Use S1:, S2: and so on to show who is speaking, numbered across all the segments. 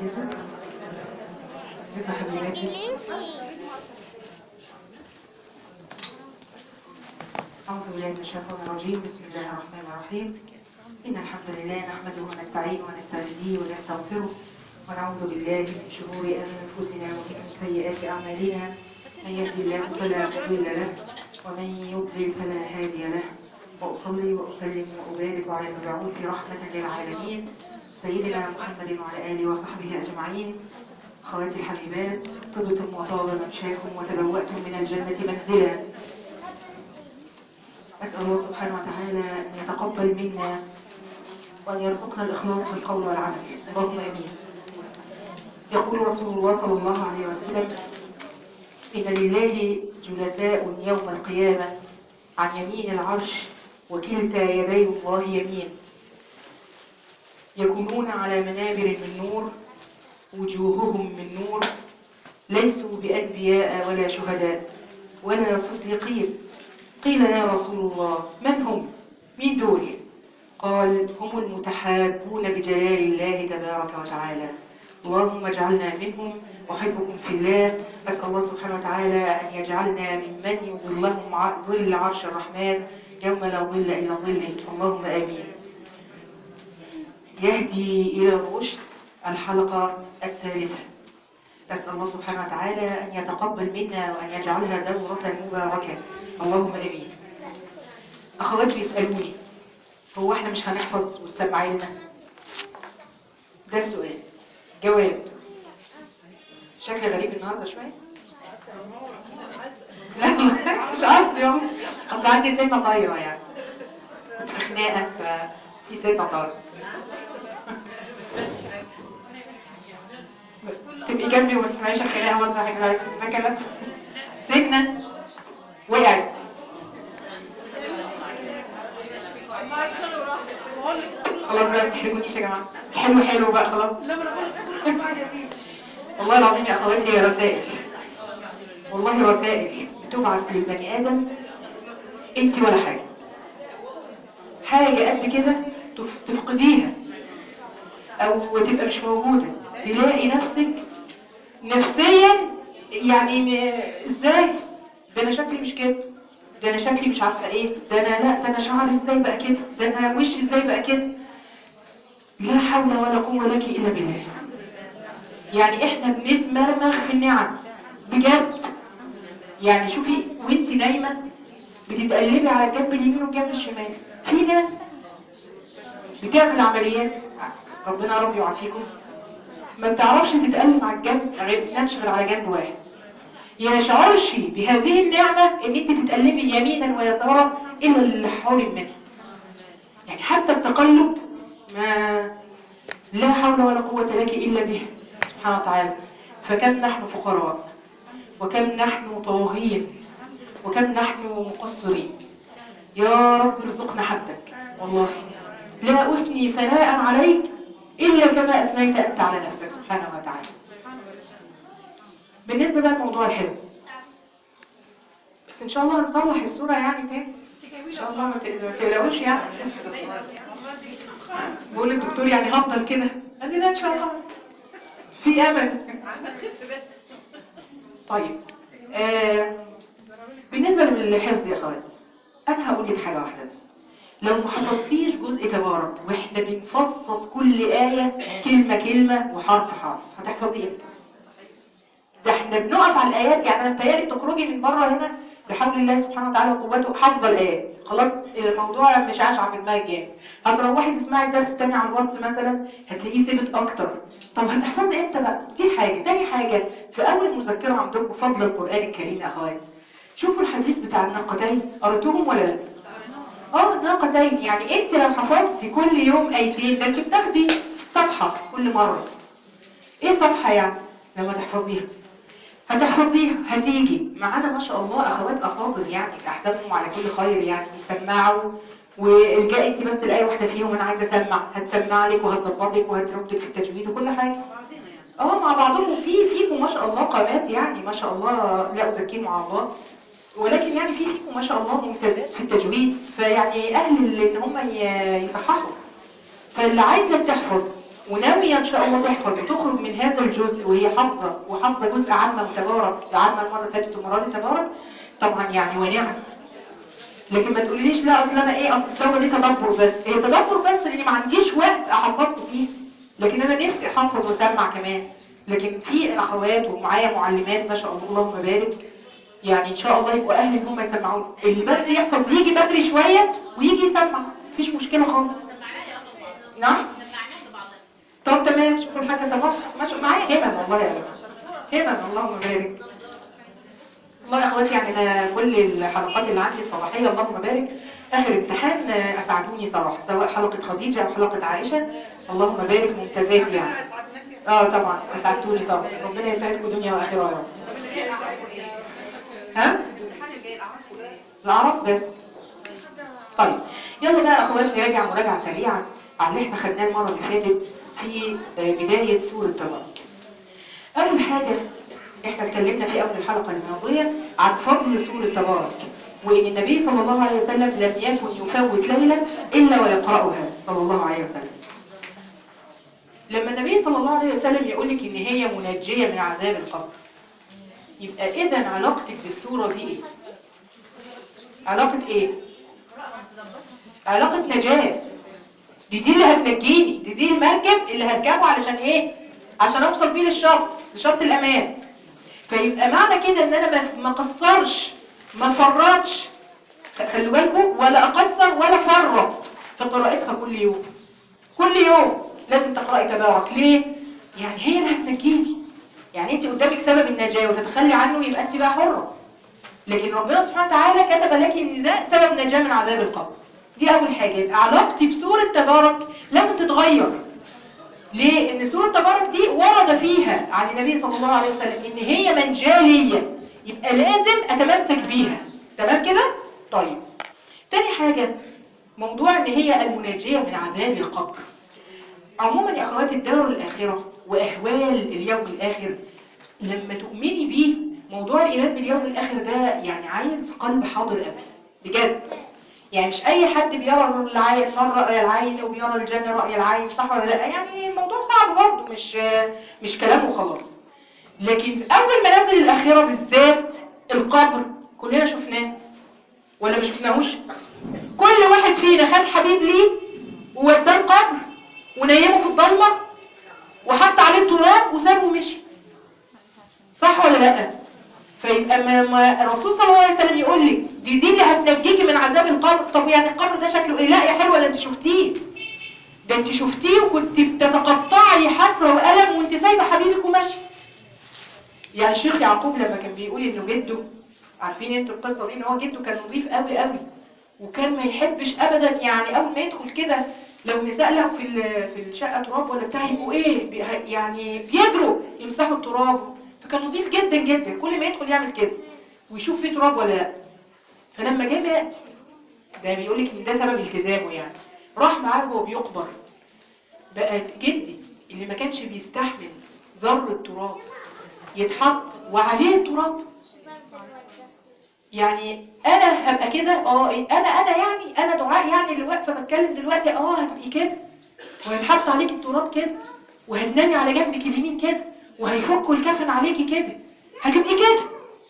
S1: ست حبيباتي، أعوذ بالله من الشيطان الرجيم. بسم الله الرحمن الرحيم. إن الحمد لله نحمده ونستعينه ونستهديه ونستغفره ونعوذ بالله من شرور أنفسنا ومن سيئات أعمالنا. من يهدي الله فلا مضل له ومن يضلل فلا هادي له. وأصلي وأسلم وأبارك على المبعوث رحمة للعالمين سيدنا محمد وعلى آله وصحبه أجمعين. أخواتي الحبيبات، طبتم وطاب ممشاكم وتبوأتم من الجنة منزلا. أسأل الله سبحانه وتعالى أن يتقبل منا وأن يرزقنا الإخلاص في القول والعمل، اللهم آمين. يقول رسول الله صلى الله عليه وسلم: إن لله جلساء يوم القيامة عن يمين العرش وكلتا يدي الله يمين، يكونون على منابر من نور وجوههم من نور، ليسوا بأنبياء ولا شهداء ولا صديقين. قيل يا رسول الله من هم؟ من دول؟ قال: هم المتحابون بجلال الله تبارك وتعالى. اللهم اجعلنا منهم، أحبكم في الله. أسأل الله سبحانه وتعالى أن يجعلنا ممن يظلهم ظل عرش الرحمن يوم لا ظل إلا ظله، اللهم آمين. يهدي إلى الرشد الحلقة الثالثة. أسأل الله سبحانه وتعالى أن يتقبل منا وأن يجعلها دورة مباركة، اللهم آمين. أخواتي بيسألوني: هو احنا مش هنحفظ وتسمعي لنا؟ ده السؤال. جواب: شكل غريب النهارده شويه. لا مش قصدي، اصل عندي سنه طايره يعني، كنت في خناقه ففي سنه طايره. تبقي جنبي وما تسمعيش الخناقه ولا حاجه، لا ده كلام. سنه وقعت. خلاص بقى ما تحرجونيش يا جماعه، حلو حلو بقى خلاص. لا والله العظيم يا اخواتي هي رسائل، والله رسائل بتبعث للبني ادم. انت ولا حاجه، حاجه قد كده تفقديها او تبقى مش موجوده، تلاقي نفسك نفسيا يعني ازاي ده انا شكلي مش كده، ده انا شكلي مش عارفه ايه، ده انا لا، ده انا شعري ازاي بقى كده، ده انا وشي ازاي بقى كده. لا حول ولا قوه لك الا بالله. يعني احنا بنتمرمغ في النعم بجد. يعني شوفي وانت نايمه بتتقلبي على الجنب اليمين والجنب الشمال. في ناس بتعمل عمليات، ربنا يا رب يعافيكم، ما بتعرفش تتقلب على الجنب غير بتنامش غير على جنب واحد. يشعرش بهذه النعمه ان انت تتقلبي يمينا ويسارا الا اللي حرم منها. يعني حتى التقلب ما لا حول ولا قوه لك الا به سبحانه وتعالى. فكم نحن فقراء، وكم نحن طاغين، وكم نحن مقصرين. يا رب ارزقنا حبك. والله لا أثني ثناء عليك إلا كما أثنيت أنت على نفسك سبحانه وتعالى. بالنسبة بقى لموضوع الحفظ، بس إن شاء الله هنصلح الصورة يعني تاني إن شاء الله، ما تقلقوش يعني. بقول الدكتور يعني هفضل كده، قال لي لا إن شاء الله في أمل. طيب بالنسبة للحفظ يا أخواتي، أنا هقول لك حاجة واحدة بس. لو ما حفظتيش جزء تبارك، واحنا بنفصص كل آية كلمة كلمة وحرف حرف، هتحفظي امتى؟ ده احنا بنقف على الآيات. يعني انا متهيألي بتخرجي من بره هنا بحول الله سبحانه وتعالى وقوته حافظة الآيات، خلاص الموضوع مش عاشع في دماغك جامد. هتروحي تسمعي الدرس التاني على الواتس مثلا، هتلاقيه ثابت اكتر. طب هتحفظي امتى بقى؟ دي حاجة. تاني حاجة، في اول مذكرة عندكم فضل القرآن الكريم يا اخوات، شوفوا الحديث بتاع الناقتين، قرأتوهم ولا لا؟ ناقتين. يعني انت لو حفظتي كل يوم ايتين، ده انت بتاخدي صفحة كل مرة. ايه صفحة يعني؟ لما تحفظيها هتحفظيها هتيجي معانا ما شاء الله اخوات افاضل، يعني احسبهم على كل خير، يعني يسمعوا والجاء انت بس الايه واحده فيهم انا عايزه اسمع، هتسمع لك وهتظبطك وهتردك في التجويد وكل حاجه. مع بعضهم. فيكم ما شاء الله قامات، يعني ما شاء الله لا ازكيهم على الله، ولكن يعني فيكم ما شاء الله ممتازات في التجويد، فيعني اهل ان هم يصححوا. فاللي عايزه تحفظ وناوية ان شاء الله تحفظ وتخرج من هذا الجزء وهي حافظة وحافظة جزء عامة وتبارك، عامة المرة اللي فاتت والمرة دي تبارك، طبعا يعني ونعم. لكن ما تقوليش لا اصل انا ايه، اصل الدورة دي تدبر بس، هي تدبر بس لاني ما عنديش وقت احفظكم فيه، لكن انا نفسي احفظ واسمع كمان. لكن في اخوات ومعايا معلمات ما شاء الله اللهم بارك، يعني ان شاء الله يبقوا اهل ان هم يسمعوني، اللي بس يحفظ يجي بدري شوية ويجي يسمع، مفيش مشكلة خالص. نعم. طب تمام، شوفوا الحاجة صباح معايا همم والله يا همم اللهم بارك. والله يا اخواتي يعني انا كل الحلقات اللي عندي الصباحية اللهم بارك اخر امتحان اسعدوني صراحة، سواء حلقة خديجة او حلقة عائشة، اللهم بارك ممتازات يعني. طبعا اسعدتوني طبعا، ربنا يسعدكم دنيا واخرة يا رب. ها؟ الامتحان الجاي الاعراف ايه؟ الاعراف بس. طيب يلا بقى يا اخوات نراجع مراجعة سريعة على اللي احنا خدناه المرة اللي فاتت في بداية سورة تبارك. اول حاجة احنا اتكلمنا في اول الحلقة الماضية عن فضل سورة تبارك، وان النبي صلى الله عليه وسلم لم يكن يفوت ليلة الا ويقرأها صلى الله عليه وسلم. لما النبي صلى الله عليه وسلم يقولك ان هي منجية من عذاب القبر، يبقى اذا علاقتك بالسورة دي ايه؟ علاقة ايه؟ علاقة نجاة. دي اللي هتنجيني، دي المركب اللي هركبه علشان ايه؟ عشان اوصل بيه لشط الامان. فيبقى معنى كده ان انا ما قصرش ما فرطش، خلوا بالكم، ولا اقصر ولا فرط في قراءتها كل يوم. كل يوم لازم تقرأي تبارك. ليه؟ يعني هي اللي هتنجيني. يعني انت قدامك سبب النجاة وتتخلي عنه يبقى انت بقى حرة، لكن ربنا سبحانه وتعالى كتب لك ان ده سبب نجاة من عذاب القبر. دي اول حاجة. يبقى علاقتي بسورة تبارك لازم تتغير. ليه؟ ان سورة تبارك دي ورد فيها عن النبي صلى الله عليه وسلم ان هي منجالية، يبقى لازم اتمسك بيها. تمام كده؟ طيب تاني حاجة، موضوع ان هي المناجية من عذاب القبر. عموما يا اخوات الدار الاخرة واهوال اليوم الاخر لما تؤمني بيه، موضوع الايمان باليوم الاخر ده يعني عايز قلب حاضر قوي بجد. يعني مش اي حد بيرى العين رأي العين وبيرى الجنة رأي العين، صح ولا لا؟ يعني الموضوع صعب برضه، مش كلام وخلاص. لكن اول ما نزل الاخرة بالذات القبر كلنا شفناه ولا مش شفناهوش؟ كل واحد فينا خد حبيب ليه ووداه القبر ونيمه في الضلمة وحط عليه التراب وسابه ومشي، صح ولا لا؟ فيبقى ما الرسول صلى الله عليه وسلم يقول لك دي اللي هتنجيكي من عذاب القبر. طب يعني القبر ده شكله ايه؟ لا يا حلوه، ده انت شفتيه، ده انت شفتيه وكنت بتتقطعي حسره والم وانت سايبه حبيبك وماشي. يعني الشيخ يعقوب لما كان بيقول انه جده، عارفين انتوا القصه دي، ان هو جده كان نظيف قوي قوي وكان ما يحبش ابدا، يعني اول ما يدخل كده لو النساء لقوا في الشقه تراب ولا بتاع يبقوا ايه يعني بيجروا يمسحوا التراب. فكان نظيف جدا جدا، كل ما يدخل يعمل كده ويشوف فيه تراب ولا لا. فلما جه مات، ده بيقول لك ان ده سبب التزامه، يعني راح معاه وهو بيقبر بقى جدي اللي ما كانش بيستحمل ذره تراب يتحط وعليه التراب. يعني انا هبقى كده انا يعني انا دعاء يعني اللي واقفه بتكلم دلوقتي هتبقي كده وهيتحط عليك التراب كده وهتنامي على جنبك اليمين كده وهيفكوا الكفن عليكي كده، هتبقي كده.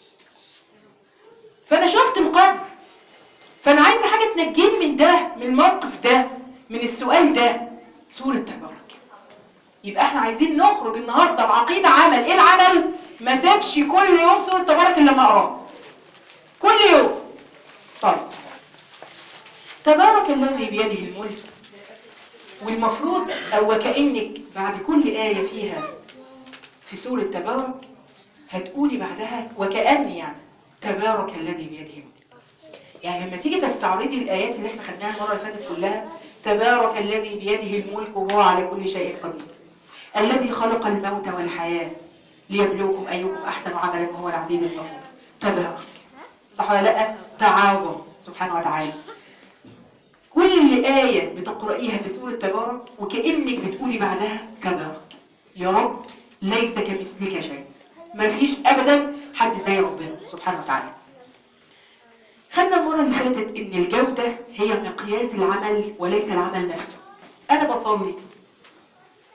S1: فانا شفت القبر، فانا عايزه حاجه تنجيني من ده، من الموقف ده، من السؤال ده، سوره تبارك. يبقى احنا عايزين نخرج النهارده بعقيده عمل. ايه العمل؟ ما سيبش كل يوم سوره تبارك الا لما اقراها كل يوم. طيب تبارك الذي بيده الملك، والمفروض او وكأنك بعد كل آية فيها في سورة تبارك هتقولي بعدها وكأني يعني تبارك الذي بيده الملك. يعني لما تيجي تستعرضي الآيات اللي احنا خدناها المرة اللي فاتت كلها، تبارك الذي بيده الملك وهو على كل شيء قدير، الذي خلق الموت والحياة ليبلوكم أيكم أحسن عملا وهو العزيز الغفور. تبارك، صح ولا لا؟ تعاظم سبحانه وتعالى. كل آية بتقرأيها في سورة تبارك وكأنك بتقولي بعدها تبارك، يا رب ليس كمثلك شيء، ما فيش أبدا حد زي ربنا سبحانه وتعالى. خدنا المرة اللي فاتت إن الجودة هي مقياس العمل وليس العمل نفسه. أنا بصلي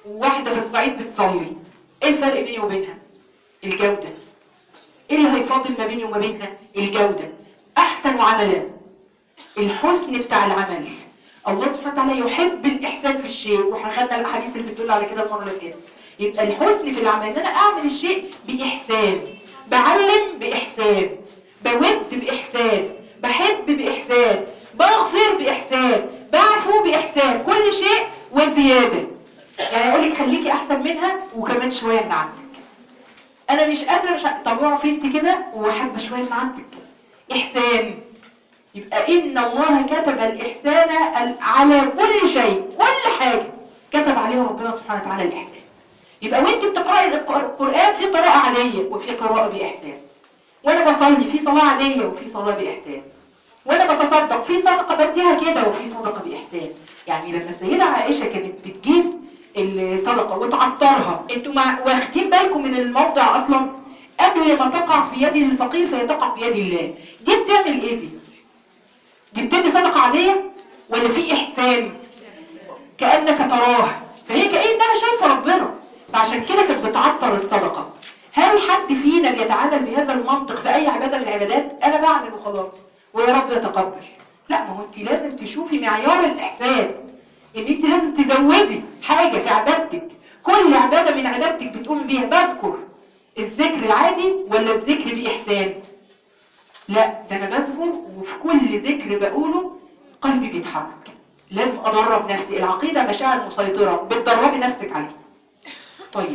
S1: وواحدة في الصعيد بتصلي، ايه الفرق بيني وبينها؟ الجودة. ايه اللي هيفاضل ما بيني وما بينها؟ الجودة. احسن عملا، الحسن بتاع العمل. الله سبحانه وتعالى يحب الإحسان في الشيء، واحنا خدنا الأحاديث اللي بتدل على كده المرة اللي فاتت. يبقى الحسن في العمل ان انا اعمل الشيء بإحسان، بعلم بإحسان، بود بإحسان، بحب بإحسان، بغفر بإحسان، بعفو بإحسان، كل شيء وزيادة. يعني اقول لك خليكي احسن منها وكمان شوية من عندك. انا مش قادرة، طب اقفي انت كده وحابة شوية من عندك. احسان. يبقى إن الله كتب الإحسان على كل شيء، كل حاجة كتب عليها ربنا سبحانه وتعالى الإحسان. يبقى وانت بتقرأي القرآن في قراءة عادية وفي قراءة بإحسان، وانا بصلي في صلاة عادية وفي صلاة بإحسان، وانا بتصدق في صدقة بديها كده وفي صدقة بإحسان. يعني لما السيدة عائشة كانت بتجيب الصدقة وتعطرها، انتوا واخدين بالكم من الموضع اصلا؟ قبل ما تقع في يد الفقير فهي تقع في يد الله. دي بتعمل ايه دي بتدي صدقة عادية ولا في إحسان؟ كأنك تراه، فهي كأنها شايفة ربنا، فعشان كده كانت بتعطر الصدقة. هل حد فينا بيتعامل بهذا المنطق في أي عبادة من العبادات؟ أنا بعمل وخلاص ويا رب يتقبل. لا، ما هو أنت لازم تشوفي معيار الإحسان، إن أنت لازم تزودي حاجة في عبادتك. كل عبادة من عبادتك بتقوم بيها، بذكر الذكر العادي ولا الذكر بإحسان؟ لا، ده انا بذكر وفي كل ذكر بقوله قلبي بيتحرك. لازم ادرب نفسي. العقيدة مشاعر مسيطرة، بتدربي نفسك عليها. طيب،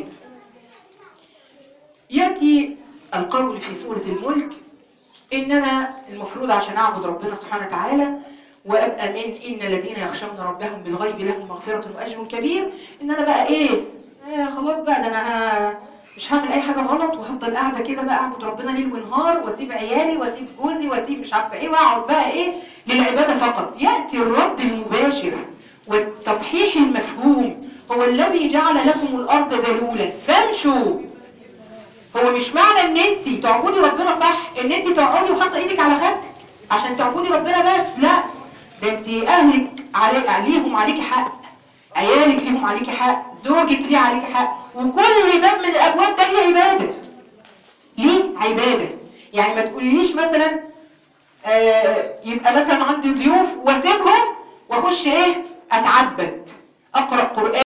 S1: يأتي القول في سورة الملك ان انا المفروض عشان اعبد ربنا سبحانه وتعالى وابقى من ان الذين يخشون ربهم بالغيب لهم مغفرة واجر كبير، ان انا بقى ايه، خلاص بقى ده انا مش هعمل اي حاجة غلط وهفضل قاعدة كده بقى اعبد ربنا ليل ونهار واسيب عيالي واسيب جوزي واسيب مش عارفة ايه واقعد بقى ايه للعبادة فقط. يأتي الرد المباشر والتصحيح المفهوم: هو الذي جعل لكم الارض ذلولا فامشوا. هو مش معنى ان انت تعبدي ربنا صح ان انت تقعدي وحاطه ايدك على خدك عشان تعبدي ربنا بس، لا، ده انت اهلك ليهم عليكي حق، عيالك ليهم عليكي حق، زوجك ليه عليكي حق، وكل باب من الابواب ده ليه عباده، ليه عباده. يعني ما تقوليش مثلا يبقى مثلا عندي ضيوف واسيبهم واخش ايه اتعبد، اقرا قران